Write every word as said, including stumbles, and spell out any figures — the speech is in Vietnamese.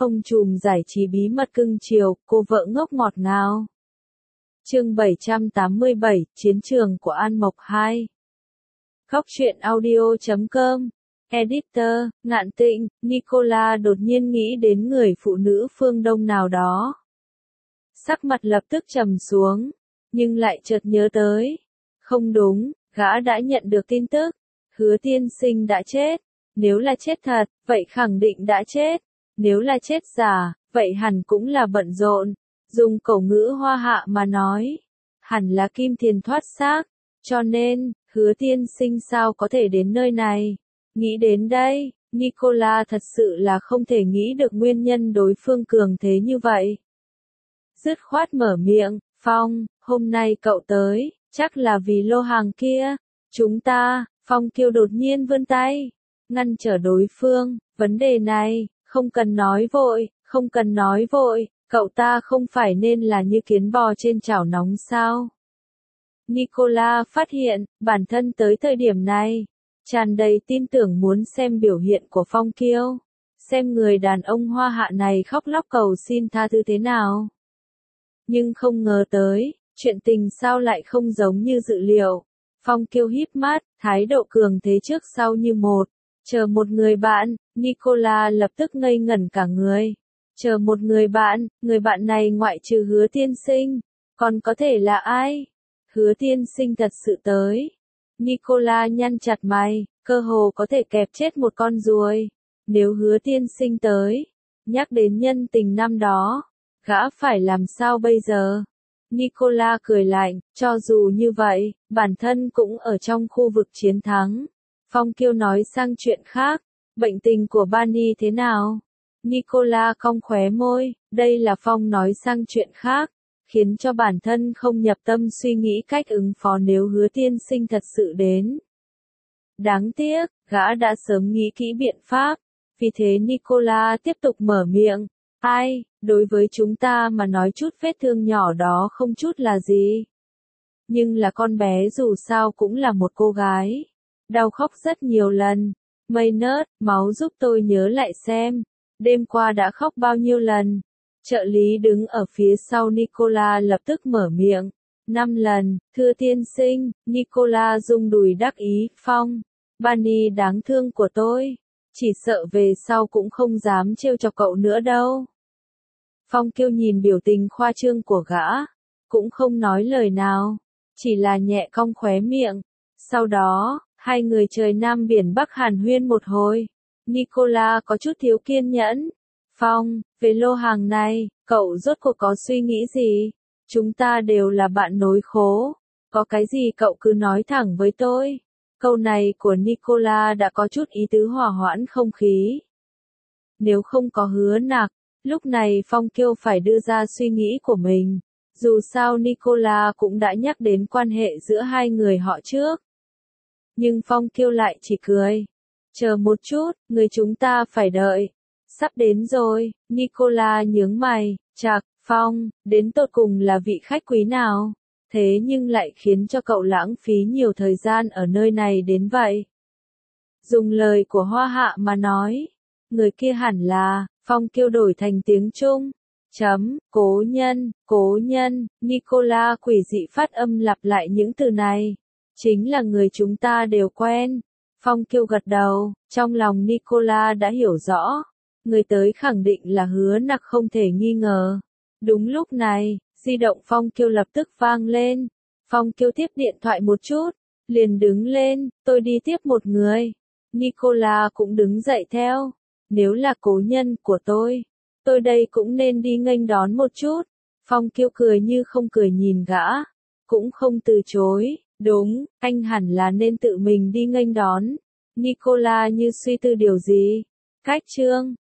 Ông trùm giải trí bí mật cưng chiều, cô vợ ngốc ngọt ngào. Chương bảy trăm tám mươi bảy, Chiến trường của An Mộc hai. Góc truyện audio chấm com. Editor, Ngạn Tịnh, Nicola đột nhiên nghĩ đến người phụ nữ phương Đông nào đó. Sắc mặt lập tức trầm xuống, nhưng lại chợt nhớ tới. Không đúng, gã đã nhận được tin tức. Hứa tiên sinh đã chết. Nếu là chết thật, vậy khẳng định đã chết. Nếu là chết giả, vậy hẳn cũng là bận rộn. Dùng cổ ngữ Hoa Hạ mà nói, hẳn là kim tiền thoát xác. Cho nên, hứa tiên sinh sao có thể đến nơi này? Nghĩ đến đây, Nicola thật sự là không thể nghĩ được nguyên nhân đối phương cường thế như vậy. Dứt khoát mở miệng, Phong, hôm nay cậu tới, chắc là vì lô hàng kia. Chúng ta, Phong Kiêu đột nhiên vươn tay, ngăn trở đối phương, vấn đề này, không cần nói vội, không cần nói vội, cậu ta không phải nên là như kiến bò trên chảo nóng sao? Nicola phát hiện, bản thân tới thời điểm này, tràn đầy tin tưởng muốn xem biểu hiện của Phong Kiêu, xem người đàn ông Hoa Hạ này khóc lóc cầu xin tha thứ thế nào. Nhưng không ngờ tới, chuyện tình sao lại không giống như dự liệu. Phong Kiêu híp mắt, thái độ cường thế trước sau như một. Chờ một người bạn, Nicola lập tức ngây ngẩn cả người. Chờ một người bạn, người bạn này ngoại trừ Hứa tiên sinh, còn có thể là ai? Hứa tiên sinh thật sự tới. Nicola nhăn chặt mày, cơ hồ có thể kẹp chết một con ruồi. Nếu Hứa tiên sinh tới, nhắc đến nhân tình năm đó, gã phải làm sao bây giờ? Nicola cười lạnh, cho dù như vậy, bản thân cũng ở trong khu vực chiến thắng. Phong Kiêu nói sang chuyện khác, bệnh tình của Bani thế nào? Nicola cong khóe môi, đây là Phong nói sang chuyện khác, khiến cho bản thân không nhập tâm suy nghĩ cách ứng phó nếu Hứa tiên sinh thật sự đến. Đáng tiếc, gã đã sớm nghĩ kỹ biện pháp, vì thế Nicola tiếp tục mở miệng, ai, đối với chúng ta mà nói chút vết thương nhỏ đó không chút là gì. Nhưng là con bé dù sao cũng là một cô gái. Đau khóc rất nhiều lần. Mây nớt, máu giúp tôi nhớ lại xem. Đêm qua đã khóc bao nhiêu lần. Trợ lý đứng ở phía sau Nicola lập tức mở miệng. Năm lần, thưa tiên sinh, Nicola rung đùi đắc ý, Phong. Bani đáng thương của tôi. Chỉ sợ về sau cũng không dám trêu chọc cậu nữa đâu. Phong Kiêu nhìn biểu tình khoa trương của gã. Cũng không nói lời nào. Chỉ là nhẹ cong khóe miệng. Sau đó, hai người trời Nam biển Bắc hàn huyên một hồi. Nicola có chút thiếu kiên nhẫn. Phong, về lô hàng này, cậu rốt cuộc có suy nghĩ gì? Chúng ta đều là bạn nối khố. Có cái gì cậu cứ nói thẳng với tôi. Câu này của Nicola đã có chút ý tứ hòa hoãn không khí. Nếu không có Hứa Nặc, lúc này Phong Kiêu phải đưa ra suy nghĩ của mình. Dù sao Nicola cũng đã nhắc đến quan hệ giữa hai người họ trước. Nhưng Phong Kiêu lại chỉ cười. Chờ một chút, người chúng ta phải đợi. Sắp đến rồi, Nicola nhướng mày, chạc, Phong, đến tột cùng là vị khách quý nào? Thế nhưng lại khiến cho cậu lãng phí nhiều thời gian ở nơi này đến vậy. Dùng lời của Hoa Hạ mà nói, người kia hẳn là, Phong Kiêu đổi thành tiếng Trung. Chấm, cố nhân, cố nhân, Nicola quỷ dị phát âm lặp lại những từ này. Chính là người chúng ta đều quen. Phong Kiêu gật đầu, trong lòng Nicola đã hiểu rõ. Người tới khẳng định là Hứa Nặc không thể nghi ngờ. Đúng lúc này, di động Phong Kiêu lập tức vang lên. Phong Kiêu tiếp điện thoại một chút, liền đứng lên, tôi đi tiếp một người. Nicola cũng đứng dậy theo. Nếu là cố nhân của tôi, tôi đây cũng nên đi nghênh đón một chút. Phong Kiêu cười như không cười nhìn gã, cũng không từ chối. Đúng, anh hẳn là nên tự mình đi nghênh đón. Nicola như suy tư điều gì. Cách chương